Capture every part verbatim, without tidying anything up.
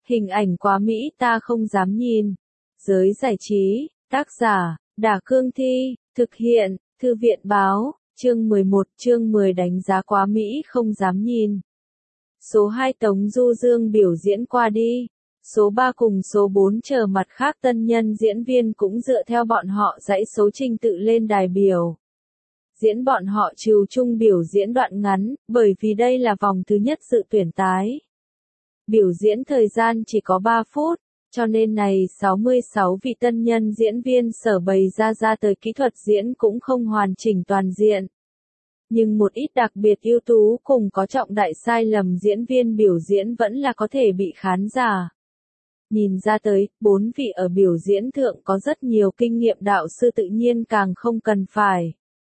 Hình ảnh quá mỹ ta không dám nhìn. Giới giải trí, tác giả, Đả Cương Thi, thực hiện, Thư viện Báo, chương mười một, chương mười đánh giá quá mỹ không dám nhìn. Số hai Tống Du Dương biểu diễn qua đi. Số ba cùng số bốn chờ mặt khác tân nhân diễn viên cũng dựa theo bọn họ dãy số trình tự lên đài biểu diễn, bọn họ trừ chung biểu diễn đoạn ngắn, bởi vì đây là vòng thứ nhất dự tuyển tái. Biểu diễn thời gian chỉ có ba phút, cho nên này sáu mươi sáu vị tân nhân diễn viên sở bày ra ra tới kỹ thuật diễn cũng không hoàn chỉnh toàn diện. Nhưng một ít đặc biệt ưu tú cùng có trọng đại sai lầm diễn viên biểu diễn vẫn là có thể bị khán giả nhìn ra tới. Bốn vị ở biểu diễn thượng có rất nhiều kinh nghiệm đạo sư tự nhiên càng không cần phải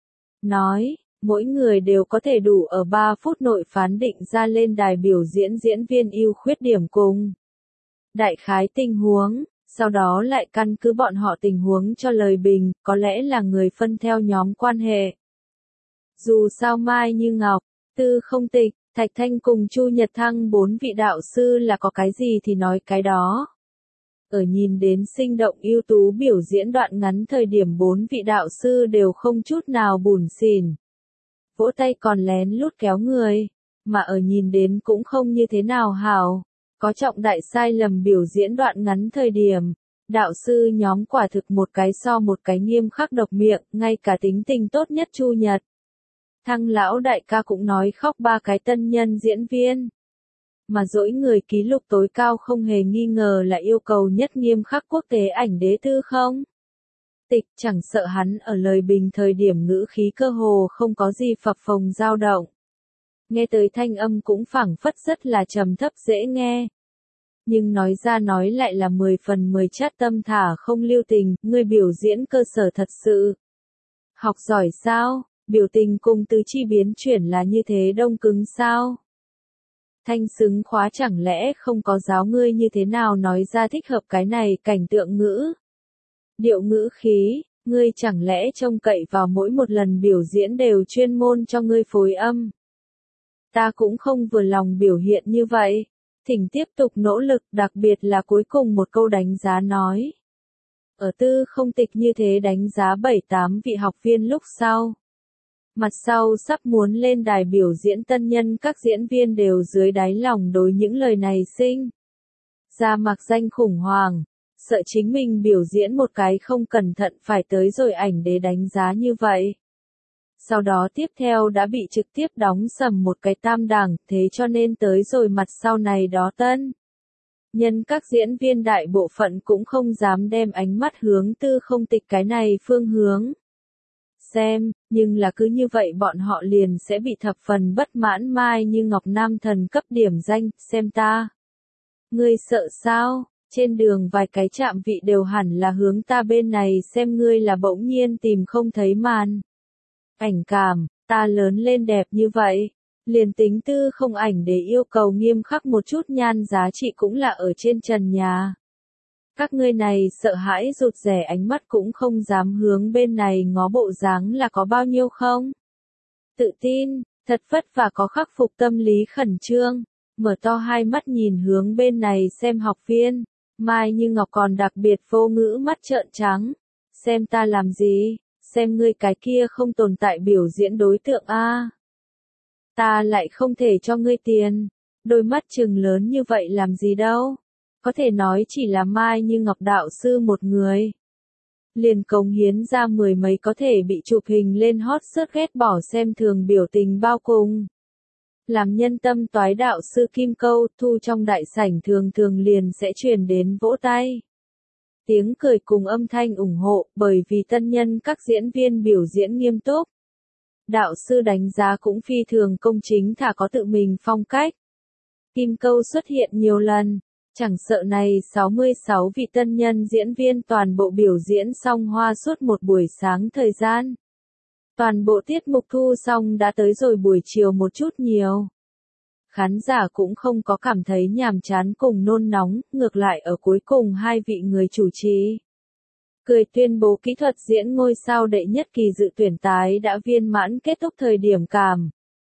nói, mỗi người đều có thể đủ ở ba phút nội phán định ra lên đài biểu diễn diễn viên ưu khuyết điểm cùng đại khái tình huống, sau đó lại căn cứ bọn họ tình huống cho lời bình, có lẽ là người phân theo nhóm quan hệ. Dù sao Mai Như Ngọc, Tư Không Tịch, Thạch Thanh cùng Chu Nhật Thăng bốn vị đạo sư là có cái gì thì nói cái đó. Ở nhìn đến sinh động ưu tú biểu diễn đoạn ngắn thời điểm bốn vị đạo sư đều không chút nào bủn xỉn. Vỗ tay còn lén lút kéo người, mà ở nhìn đến cũng không như thế nào hảo. Có trọng đại sai lầm biểu diễn đoạn ngắn thời điểm, đạo sư nhóm quả thực một cái so một cái nghiêm khắc độc miệng, ngay cả tính tình tốt nhất Chu Nhật Thăng lão đại ca cũng nói khóc ba cái tân nhân diễn viên. Mà dỗi người ký lục tối cao không hề nghi ngờ là yêu cầu nhất nghiêm khắc quốc tế ảnh đế Tư Không Tịch, chẳng sợ hắn ở lời bình thời điểm ngữ khí cơ hồ không có gì phập phồng dao động. Nghe tới thanh âm cũng phảng phất rất là trầm thấp dễ nghe. Nhưng nói ra nói lại là mười phần mười chát tâm thả không lưu tình, người biểu diễn cơ sở thật sự học giỏi sao, biểu tình cùng từ chi biến chuyển là như thế đông cứng sao. Thanh xứng khóa chẳng lẽ không có giáo ngươi như thế nào nói ra thích hợp cái này cảnh tượng ngữ. Điệu ngữ khí, ngươi chẳng lẽ trông cậy vào mỗi một lần biểu diễn đều chuyên môn cho ngươi phối âm. Ta cũng không vừa lòng biểu hiện như vậy. Thỉnh tiếp tục nỗ lực, đặc biệt là cuối cùng một câu đánh giá nói. Ở Tư Không Tịch như thế đánh giá bảy tám vị học viên lúc sau. Mặt sau sắp muốn lên đài biểu diễn tân nhân các diễn viên đều dưới đáy lòng đối những lời này sinh ra mặc danh khủng hoảng, sợ chính mình biểu diễn một cái không cẩn thận phải tới rồi ảnh đế đánh giá như vậy. Sau đó tiếp theo đã bị trực tiếp đóng sầm một cái tam đẳng, thế cho nên tới rồi mặt sau này đó tân nhân các diễn viên đại bộ phận cũng không dám đem ánh mắt hướng Tư Không Tịch cái này phương hướng xem, nhưng là cứ như vậy bọn họ liền sẽ bị thập phần bất mãn. Mai Như Ngọc nam thần cấp điểm danh, xem ta. Ngươi sợ sao, trên đường vài cái chạm vị đều hẳn là hướng ta bên này xem, ngươi là bỗng nhiên tìm không thấy màn ảnh cảm, ta lớn lên đẹp như vậy. Liền tính Tư Không ảnh để yêu cầu nghiêm khắc một chút nhan giá trị cũng là ở trên trần nhà. Các ngươi này sợ hãi rụt rè ánh mắt cũng không dám hướng bên này ngó bộ dáng là có bao nhiêu không? Tự tin, thật vất vả có khắc phục tâm lý khẩn trương, mở to hai mắt nhìn hướng bên này xem học viên. Mai Như Ngọc còn đặc biệt vô ngữ mắt trợn trắng. Xem ta làm gì, xem ngươi cái kia không tồn tại biểu diễn đối tượng a. Ta lại không thể cho ngươi tiền, đôi mắt trừng lớn như vậy làm gì đâu. Có thể nói chỉ là Mai Như Ngọc đạo sư một người. Liền cống hiến ra mười mấy có thể bị chụp hình lên hot search ghét bỏ xem thường biểu tình bao cùng. Làm nhân tâm toái đạo sư Kim Câu thu trong đại sảnh thường thường liền sẽ truyền đến vỗ tay. Tiếng cười cùng âm thanh ủng hộ, bởi vì tân nhân các diễn viên biểu diễn nghiêm túc. Đạo sư đánh giá cũng phi thường công chính thả có tự mình phong cách. Kim Câu xuất hiện nhiều lần. Chẳng sợ này sáu mươi sáu vị tân nhân diễn viên toàn bộ biểu diễn xong hoa suốt một buổi sáng thời gian. Toàn bộ tiết mục thu xong đã tới rồi buổi chiều một chút nhiều. Khán giả cũng không có cảm thấy nhàm chán cùng nôn nóng, ngược lại ở cuối cùng hai vị người chủ trì cười tuyên bố kỹ thuật diễn ngôi sao đệ nhất kỳ dự tuyển tái đã viên mãn kết thúc thời điểm cảm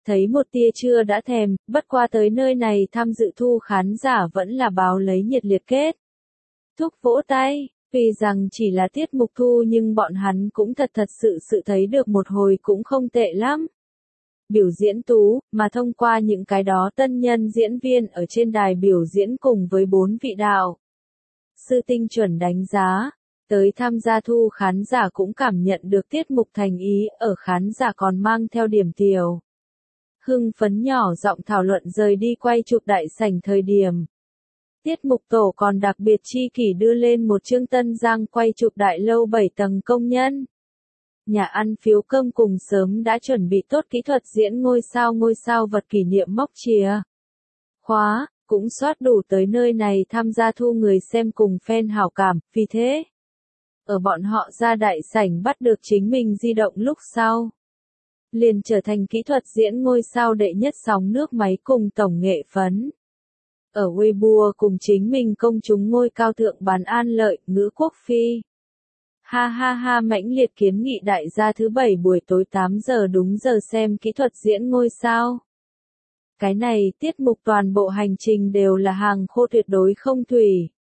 thấy một tia chưa đã thèm, bất qua tới nơi này tham dự thu khán giả vẫn là báo lấy nhiệt liệt kết. Thúc vỗ tay, vì rằng chỉ là tiết mục thu nhưng bọn hắn cũng thật thật sự sự thấy được một hồi cũng không tệ lắm. Biểu diễn tú, mà thông qua những cái đó tân nhân diễn viên ở trên đài biểu diễn cùng với bốn vị đạo sư tinh chuẩn đánh giá, tới tham gia thu khán giả cũng cảm nhận được tiết mục thành ý, ở khán giả còn mang theo điểm tiểu hưng phấn nhỏ giọng thảo luận rời đi quay chụp đại sảnh thời điểm. Tiết mục tổ còn đặc biệt chi kỷ đưa lên một chương Tân Giang quay chụp đại lâu bảy tầng công nhân. Nhà ăn phiếu cơm cùng sớm đã chuẩn bị tốt kỹ thuật diễn ngôi sao ngôi sao vật kỷ niệm móc chìa khóa, cũng soát đủ tới nơi này tham gia thu người xem cùng fan hảo cảm, vì thế, ở bọn họ ra đại sảnh bắt được chính mình di động lúc sau, liền trở thành kỹ thuật diễn ngôi sao đệ nhất sóng nước máy cùng tổng nghệ phấn. Ở Weibo cùng chính mình công chúng ngôi cao thượng bán an lợi, ngữ quốc phi. Ha ha ha mãnh liệt kiến nghị đại gia thứ bảy buổi tối tám giờ đúng giờ xem kỹ thuật diễn ngôi sao. Cái này tiết mục toàn bộ hành trình đều là hàng khô tuyệt đối không thủy.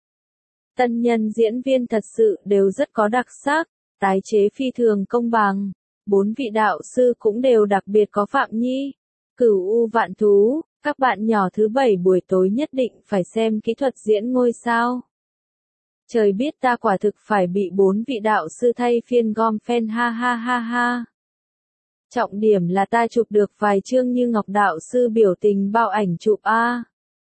Tân nhân diễn viên thật sự đều rất có đặc sắc, tái chế phi thường công bằng. Bốn vị đạo sư cũng đều đặc biệt có Phạm Nhi, Cửu U Vạn Thú, các bạn nhỏ thứ bảy buổi tối nhất định phải xem kỹ thuật diễn ngôi sao. Trời biết ta quả thực phải bị bốn vị đạo sư thay phiên gom fan ha ha ha ha. Trọng điểm là ta chụp được vài chương như Ngọc đạo sư biểu tình bao ảnh chụp a.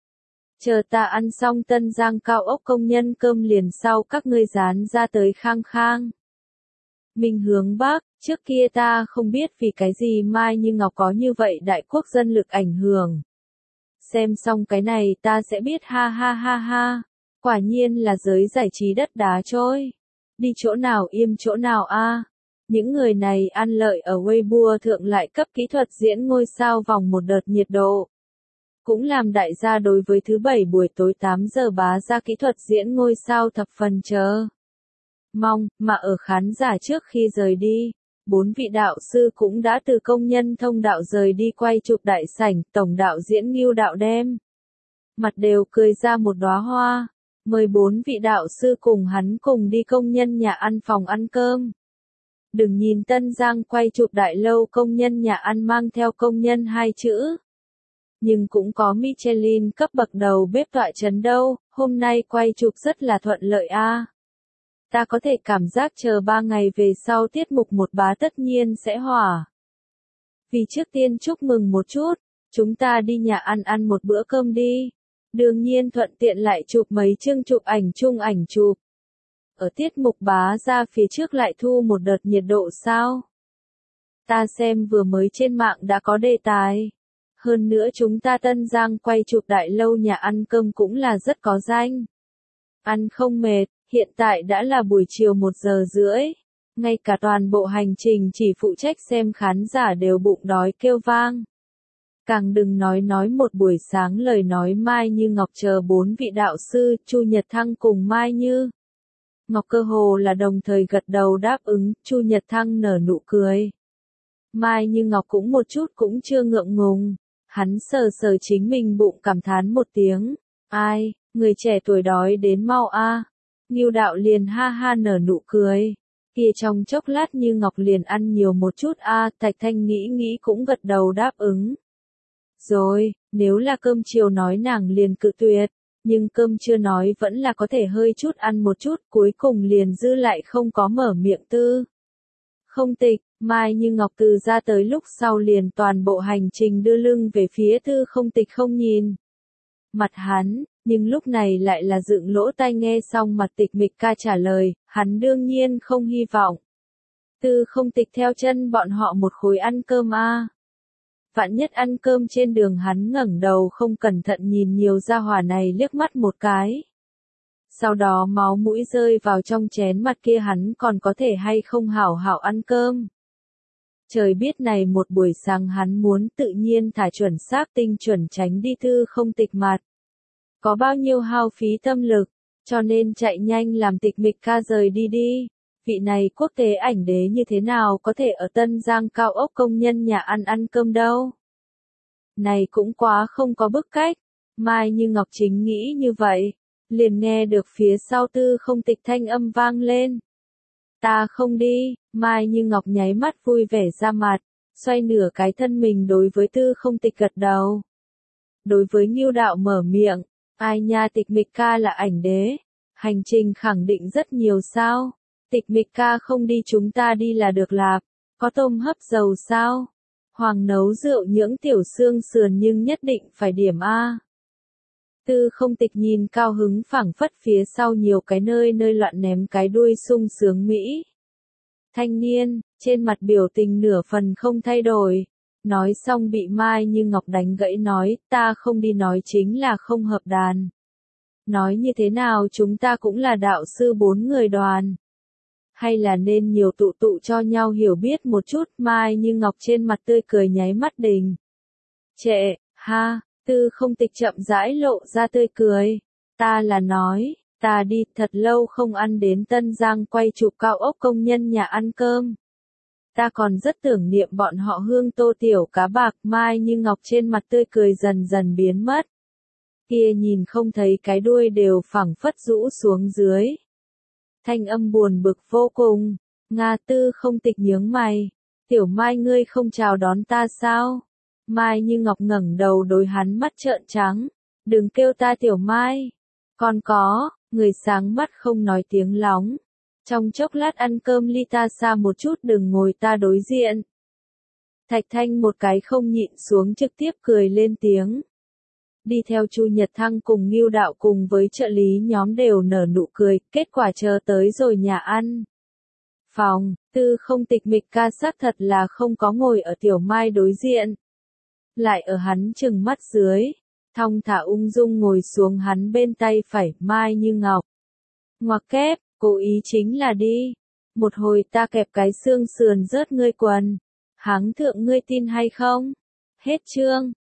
Chờ ta ăn xong Tân Giang cao ốc công nhân cơm liền sau các ngươi dán ra tới khang khang. Mình hướng Bắc, trước kia ta không biết vì cái gì Mai Như Ngọc có như vậy đại quốc dân lực ảnh hưởng. Xem xong cái này ta sẽ biết ha ha ha ha. Quả nhiên là giới giải trí đất đá trôi. Đi chỗ nào im chỗ nào a. Những người này ăn lợi ở Weibo thượng lại cấp kỹ thuật diễn ngôi sao vòng một đợt nhiệt độ. Cũng làm đại gia đối với thứ bảy buổi tối tám giờ bá ra kỹ thuật diễn ngôi sao thập phần chờ mong, mà ở khán giả trước khi rời đi, bốn vị đạo sư cũng đã từ công nhân thông đạo rời đi quay chụp đại sảnh, tổng đạo diễn Ngưu đạo đem mặt đều cười ra một đóa hoa, mời bốn vị đạo sư cùng hắn cùng đi công nhân nhà ăn phòng ăn cơm. Đừng nhìn Tân Giang quay chụp đại lâu công nhân nhà ăn mang theo công nhân hai chữ. Nhưng cũng có Michelin cấp bậc đầu bếp tọa chấn đâu, hôm nay quay chụp rất là thuận lợi a. Ta có thể cảm giác chờ ba ngày về sau tiết mục một bá tất nhiên sẽ hỏa. Vì trước tiên chúc mừng một chút, chúng ta đi nhà ăn ăn một bữa cơm đi. Đương nhiên thuận tiện lại chụp mấy chương chụp ảnh chung ảnh chụp. Ở tiết mục bá ra phía trước lại thu một đợt nhiệt độ sao? Ta xem vừa mới trên mạng đã có đề tài. Hơn nữa chúng ta Tân Giang quay chụp đại lâu nhà ăn cơm cũng là rất có danh. Ăn không mệt, hiện tại đã là buổi chiều một giờ rưỡi. Ngay cả toàn bộ hành trình chỉ phụ trách xem khán giả đều bụng đói kêu vang. Càng đừng nói nói một buổi sáng lời nói Mai Như Ngọc chờ bốn vị đạo sư, Chu Nhật Thăng cùng Mai Như Ngọc cơ hồ là đồng thời gật đầu đáp ứng, Chu Nhật Thăng nở nụ cười. Mai Như Ngọc cũng một chút cũng chưa ngượng ngùng, hắn sờ sờ chính mình bụng cảm thán một tiếng, ai, người trẻ tuổi đói đến mau a. Ngưu đạo liền ha ha nở nụ cười, kia trong chốc lát Như Ngọc liền ăn nhiều một chút a, Thạch Thanh nghĩ nghĩ cũng gật đầu đáp ứng. Rồi, nếu là cơm chiều nói nàng liền cự tuyệt, nhưng cơm chưa nói vẫn là có thể hơi chút ăn một chút, cuối cùng liền dư lại không có mở miệng tư. Không tịch, Mai Như Ngọc từ ra tới lúc sau liền toàn bộ hành trình đưa lưng về phía Tư Không Tịch không nhìn mặt hắn, nhưng lúc này lại là dựng lỗ tai nghe xong mặt Tịch Mịch ca trả lời, hắn đương nhiên không hy vọng. Tư Không Tịch theo chân bọn họ một khối ăn cơm a. Vạn nhất ăn cơm trên đường hắn ngẩng đầu không cẩn thận nhìn nhiều gia hỏa này liếc mắt một cái. Sau đó máu mũi rơi vào trong chén mặt kia hắn còn có thể hay không hảo hảo ăn cơm. Trời biết này một buổi sáng hắn muốn tự nhiên thả chuẩn xác tinh chuẩn tránh đi Tư Không Tịch mặt. Có bao nhiêu hao phí tâm lực, cho nên chạy nhanh làm Tịch Mịch ca rời đi đi. Vị này quốc tế ảnh đế như thế nào có thể ở Tân Giang cao ốc công nhân nhà ăn ăn cơm đâu. Này cũng quá không có bức cách. Mai Như Ngọc chính nghĩ như vậy. Liền nghe được phía sau Tư Không Tịch thanh âm vang lên. Ta không đi, Mai Như Ngọc nháy mắt vui vẻ ra mặt, xoay nửa cái thân mình đối với Tư Không Tịch gật đầu. Đối với Ngưu Đạo mở miệng, ai nha Tịch Mịch ca là ảnh đế, hành trình khẳng định rất nhiều sao, Tịch Mịch ca không đi chúng ta đi là được lạp, có tôm hấp dầu sao, Hoàng nấu rượu nhưỡng tiểu xương sườn nhưng nhất định phải điểm A. Tư Không Tịch nhìn cao hứng phảng phất phía sau nhiều cái nơi nơi loạn ném cái đuôi sung sướng Mỹ. Thanh niên, trên mặt biểu tình nửa phần không thay đổi. Nói xong bị Mai Như Ngọc đánh gãy nói, ta không đi nói chính là không hợp đàn. Nói như thế nào chúng ta cũng là đạo sư bốn người đoàn. Hay là nên nhiều tụ tụ cho nhau hiểu biết một chút. Mai Như Ngọc trên mặt tươi cười nháy mắt đình. Trệ, ha. Tư Không Tịch chậm rãi lộ ra tươi cười. Ta là nói, ta đi thật lâu không ăn đến Tân Giang quay chụp cao ốc công nhân nhà ăn cơm. Ta còn rất tưởng niệm bọn họ hương tô tiểu cá bạc. Mai Như Ngọc trên mặt tươi cười dần dần biến mất. Kia nhìn không thấy cái đuôi đều phẳng phất rũ xuống dưới. Thanh âm buồn bực vô cùng. Nga. Tư Không Tịch nhướng mày. Tiểu Mai ngươi không chào đón ta sao? Mai Như Ngọc ngẩng đầu đối hắn mắt trợn trắng. Đừng kêu ta Tiểu Mai. Còn có, người sáng mắt không nói tiếng lóng. Trong chốc lát ăn cơm ly ta xa một chút đừng ngồi ta đối diện. Thạch Thanh một cái không nhịn xuống trực tiếp cười lên tiếng. Đi theo Chu Nhật Thăng cùng Ngưu Đạo cùng với trợ lý nhóm đều nở nụ cười, kết quả chờ tới rồi nhà ăn. Phòng, Tư Không Tịch Mịch ca xác thật là không có ngồi ở Tiểu Mai đối diện. Lại ở hắn chừng mắt dưới, thong thả ung dung ngồi xuống hắn bên tay phải. Mai Như Ngọc. Ngoặc kép, cố ý chính là đi. Một hồi ta kẹp cái xương sườn rớt ngươi quần. Háng thượng ngươi tin hay không? Hết chương.